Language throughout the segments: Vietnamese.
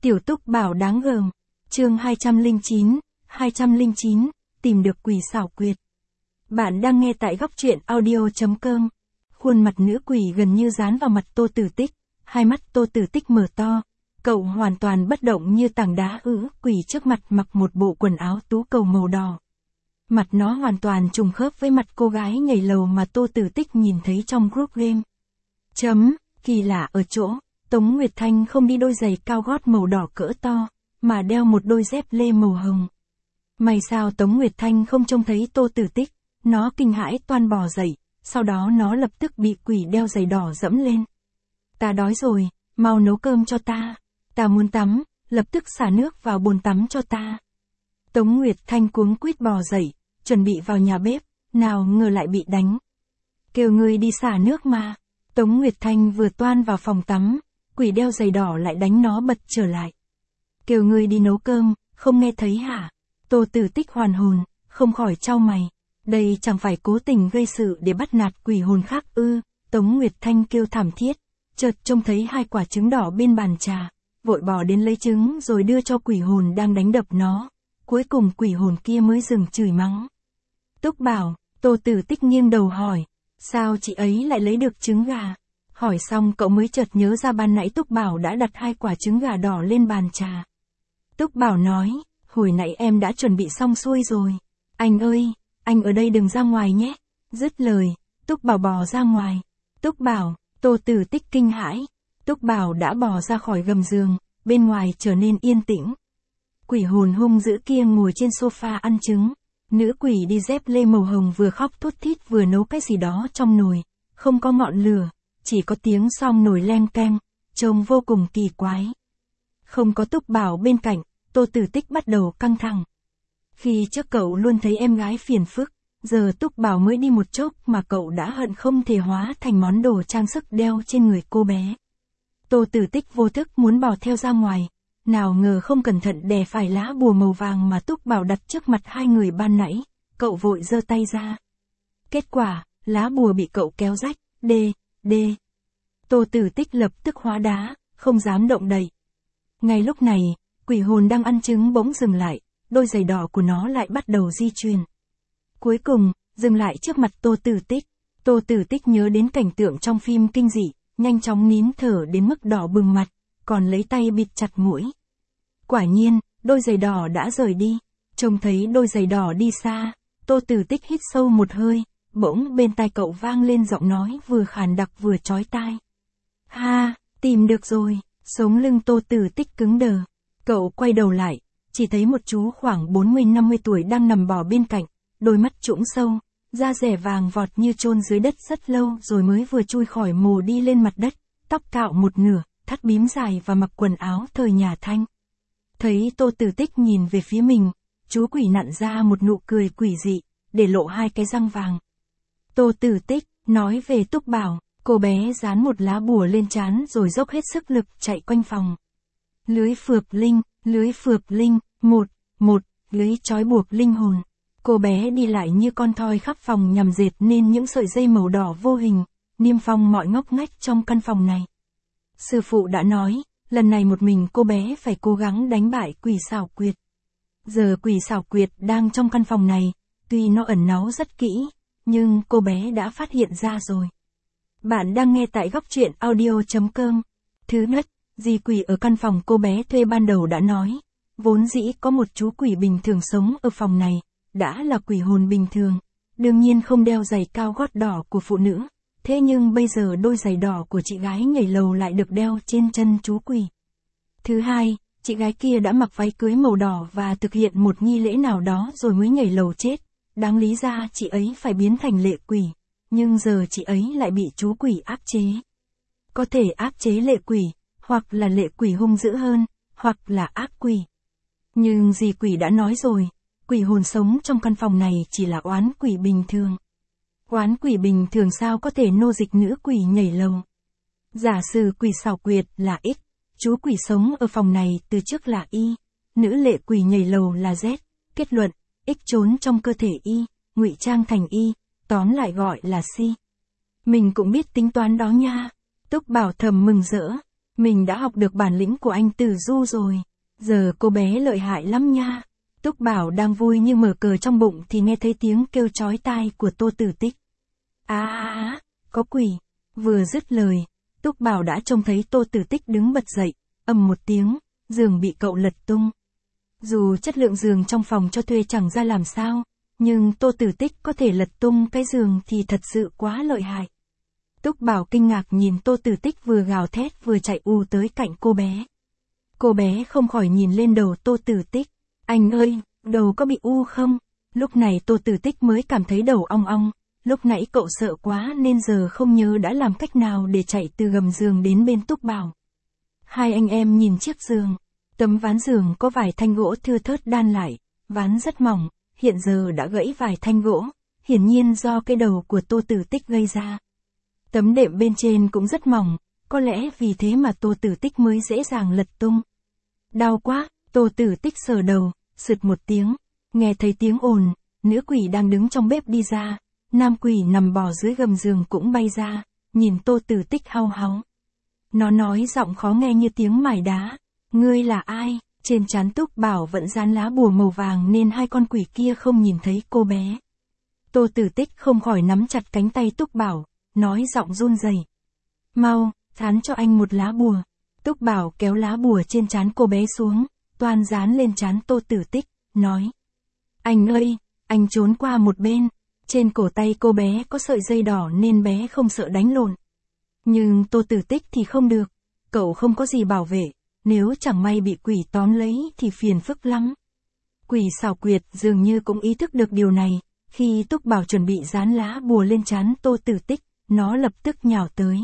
Tiểu Túc Bảo đáng gờm. Chương 209, tìm được quỷ xảo quyệt. Bạn đang nghe tại góc truyện audio.com. Khuôn mặt nữ quỷ gần như dán vào mặt Tô Tử Tích, hai mắt Tô Tử Tích mở to, cậu hoàn toàn bất động như tảng đá quỷ trước mặt mặc một bộ quần áo tú cầu màu đỏ. Mặt nó hoàn toàn trùng khớp với mặt cô gái nhảy lầu mà Tô Tử Tích nhìn thấy trong group game. Kỳ lạ ở chỗ, Tống Nguyệt Thanh không đi đôi giày cao gót màu đỏ cỡ to, mà đeo một đôi dép lê màu hồng. May sao Tống Nguyệt Thanh không trông thấy Tô Tử Tích, nó kinh hãi toan bò dậy, sau đó nó lập tức bị quỷ đeo giày đỏ dẫm lên. Ta đói rồi, mau nấu cơm cho ta. Ta muốn tắm, lập tức xả nước vào bồn tắm cho ta. Tống Nguyệt Thanh cuống quýt bò dậy, chuẩn bị vào nhà bếp, nào ngờ lại bị đánh. Kêu người đi xả nước mà. Tống Nguyệt Thanh vừa toan vào phòng tắm, quỷ đeo giày đỏ lại đánh nó bật trở lại. Kêu người đi nấu cơm, không nghe thấy hả? Tô Tử Tích hoàn hồn, không khỏi chau mày. Đây chẳng phải cố tình gây sự để bắt nạt quỷ hồn khác ư? Tống Nguyệt Thanh kêu thảm thiết, chợt trông thấy 2 quả trứng đỏ bên bàn trà, vội bỏ đến lấy trứng rồi đưa cho quỷ hồn đang đánh đập nó. Cuối cùng quỷ hồn kia mới dừng chửi mắng. Túc Bảo, Tô Tử Tích nghiêng đầu hỏi, sao chị ấy lại lấy được trứng gà? Hỏi xong cậu mới chợt nhớ ra ban nãy Túc Bảo đã đặt 2 quả trứng gà đỏ lên bàn trà. Túc Bảo nói, hồi nãy em đã chuẩn bị xong xuôi rồi. Anh ơi, anh ở đây đừng ra ngoài nhé. Dứt lời, Túc Bảo bò ra ngoài. Túc Bảo, Tô Tử Tích kinh hãi. Túc Bảo đã bò ra khỏi gầm giường, bên ngoài trở nên yên tĩnh. Quỷ hồn hung dữ kia ngồi trên sofa ăn trứng. Nữ quỷ đi dép lê màu hồng vừa khóc thút thít vừa nấu cái gì đó trong nồi. Không có ngọn lửa, chỉ có tiếng xong nồi leng keng, trông vô cùng kỳ quái. Không có Túc Bảo bên cạnh, Tô Tử Tích bắt đầu căng thẳng. Khi trước cậu luôn thấy em gái phiền phức, giờ Túc Bảo mới đi một chốc mà cậu đã hận không thể hóa thành món đồ trang sức đeo trên người cô bé. Tô Tử Tích vô thức muốn bỏ theo ra ngoài, nào ngờ không cẩn thận đè phải lá bùa màu vàng mà Túc Bảo đặt trước mặt hai người ban nãy, cậu vội giơ tay ra. Kết quả, lá bùa bị cậu kéo rách, đê. Tô Tử Tích lập tức hóa đá, không dám động đậy. Ngay lúc này, quỷ hồn đang ăn trứng bỗng dừng lại, đôi giày đỏ của nó lại bắt đầu di chuyển. Cuối cùng, dừng lại trước mặt Tô Tử Tích. Tô Tử Tích nhớ đến cảnh tượng trong phim kinh dị, nhanh chóng nín thở đến mức đỏ bừng mặt, còn lấy tay bịt chặt mũi. Quả nhiên, đôi giày đỏ đã rời đi. Trông thấy đôi giày đỏ đi xa, Tô Tử Tích hít sâu một hơi, bỗng bên tai cậu vang lên giọng nói vừa khàn đặc vừa chói tai. Ha, tìm được rồi. Sống lưng Tô Tử Tích cứng đờ. Cậu quay đầu lại, chỉ thấy một chú khoảng 40-50 tuổi đang nằm bò bên cạnh, đôi mắt trũng sâu, da rẻ vàng vọt như chôn dưới đất rất lâu rồi mới vừa chui khỏi mồ đi lên mặt đất, tóc cạo một nửa, thắt bím dài và mặc quần áo thời nhà Thanh. Thấy Tô Tử Tích nhìn về phía mình, chú quỷ nặn ra một nụ cười quỷ dị, để lộ 2 cái răng vàng. Tô Tử Tích nói về Túc Bảo, cô bé dán một lá bùa lên trán rồi dốc hết sức lực chạy quanh phòng. Lưới phược linh, một, lưới trói buộc linh hồn. Cô bé đi lại như con thoi khắp phòng nhằm dệt nên những sợi dây màu đỏ vô hình, niêm phong mọi ngóc ngách trong căn phòng này. Sư phụ đã nói, lần này một mình cô bé phải cố gắng đánh bại quỷ xảo quyệt. Giờ quỷ xảo quyệt đang trong căn phòng này, tuy nó ẩn náu rất kỹ, nhưng cô bé đã phát hiện ra rồi. Bạn đang nghe tại góc truyện audio.com. Thứ nhất, dì quỷ ở căn phòng cô bé thuê ban đầu đã nói, vốn dĩ có một chú quỷ bình thường sống ở phòng này, đã là quỷ hồn bình thường, đương nhiên không đeo giày cao gót đỏ của phụ nữ, thế nhưng bây giờ đôi giày đỏ của chị gái nhảy lầu lại được đeo trên chân chú quỷ. Thứ hai, chị gái kia đã mặc váy cưới màu đỏ và thực hiện một nghi lễ nào đó rồi mới nhảy lầu chết, đáng lý ra chị ấy phải biến thành lệ quỷ, nhưng giờ chị ấy lại bị chú quỷ áp chế. Có thể áp chế lệ quỷ, hoặc là lệ quỷ hung dữ hơn, hoặc là ác quỷ. Nhưng dì quỷ đã nói rồi, quỷ hồn sống trong căn phòng này chỉ là oán quỷ bình thường. Oán quỷ bình thường sao có thể nô dịch nữ quỷ nhảy lầu? Giả sử quỷ xảo quyệt là X, chú quỷ sống ở phòng này từ trước là Y, nữ lệ quỷ nhảy lầu là Z, kết luận, X trốn trong cơ thể Y, ngụy trang thành Y, tóm lại gọi là C. Mình cũng biết tính toán đó nha. Túc Bảo thầm mừng rỡ. Mình đã học được bản lĩnh của anh Tử Du rồi. Giờ cô bé lợi hại lắm nha. Túc Bảo đang vui như mở cờ trong bụng thì nghe thấy tiếng kêu chói tai của Tô Tử Tích. Có quỷ. Vừa dứt lời, Túc Bảo đã trông thấy Tô Tử Tích đứng bật dậy, ầm một tiếng, giường bị cậu lật tung. Dù chất lượng giường trong phòng cho thuê chẳng ra làm sao, nhưng Tô Tử Tích có thể lật tung cái giường thì thật sự quá lợi hại. Túc Bảo kinh ngạc nhìn Tô Tử Tích vừa gào thét vừa chạy tới cạnh cô bé. Cô bé không khỏi nhìn lên đầu Tô Tử Tích. Anh ơi, đầu có bị không? Lúc này Tô Tử Tích mới cảm thấy đầu ong ong. Lúc nãy cậu sợ quá nên giờ không nhớ đã làm cách nào để chạy từ gầm giường đến bên Túc Bảo. Hai anh em nhìn chiếc giường. Tấm ván giường có vài thanh gỗ thưa thớt đan lại, ván rất mỏng, hiện giờ đã gãy vài thanh gỗ, hiển nhiên do cái đầu của Tô Tử Tích gây ra. Tấm đệm bên trên cũng rất mỏng, có lẽ vì thế mà Tô Tử Tích mới dễ dàng lật tung. Đau quá, Tô Tử Tích sờ đầu, sượt một tiếng, nghe thấy tiếng ồn, nữ quỷ đang đứng trong bếp đi ra, nam quỷ nằm bò dưới gầm giường cũng bay ra, nhìn Tô Tử Tích hau háu. Nó nói giọng khó nghe như tiếng mài đá, ngươi là ai? Trên trán Túc Bảo vẫn dán lá bùa màu vàng nên hai con quỷ kia không nhìn thấy cô bé. Tô Tử Tích không khỏi nắm chặt cánh tay Túc Bảo, nói giọng run rẩy. Mau, dán cho anh một lá bùa. Túc Bảo kéo lá bùa trên trán cô bé xuống, toan dán lên trán Tô Tử Tích, nói. Anh ơi, anh trốn qua một bên. Trên cổ tay cô bé có sợi dây đỏ nên bé không sợ đánh lộn. Nhưng Tô Tử Tích thì không được, cậu không có gì bảo vệ, nếu chẳng may bị quỷ tóm lấy thì phiền phức lắm. Quỷ xảo quyệt dường như cũng ý thức được điều này, khi Túc Bảo chuẩn bị dán lá bùa lên trán Tô Tử Tích, nó lập tức nhào tới.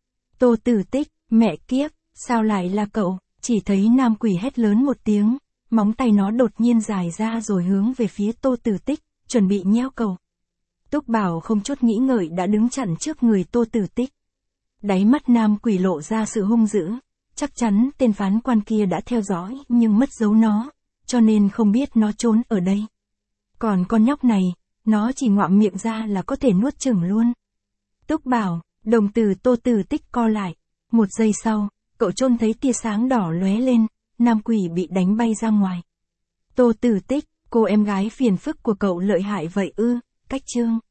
Tô Tử Tích, mẹ kiếp, sao lại là cậu? Chỉ thấy nam quỷ hét lớn một tiếng, móng tay nó đột nhiên dài ra rồi hướng về phía Tô Tử Tích, chuẩn bị nheo cậu. Túc Bảo không chút nghĩ ngợi đã đứng chặn trước người Tô Tử Tích. Đáy mắt nam quỷ lộ ra sự hung dữ, chắc chắn tên phán quan kia đã theo dõi nhưng mất dấu nó, cho nên không biết nó trốn ở đây. Còn con nhóc này, nó chỉ ngoạm miệng ra là có thể nuốt chửng luôn. Túc Bảo, đồng tử Tô Tử Tích co lại, một giây sau, cậu trông thấy tia sáng đỏ lóe lên, nam quỷ bị đánh bay ra ngoài. Tô Tử Tích, cô em gái phiền phức của cậu lợi hại vậy ư? Cách chương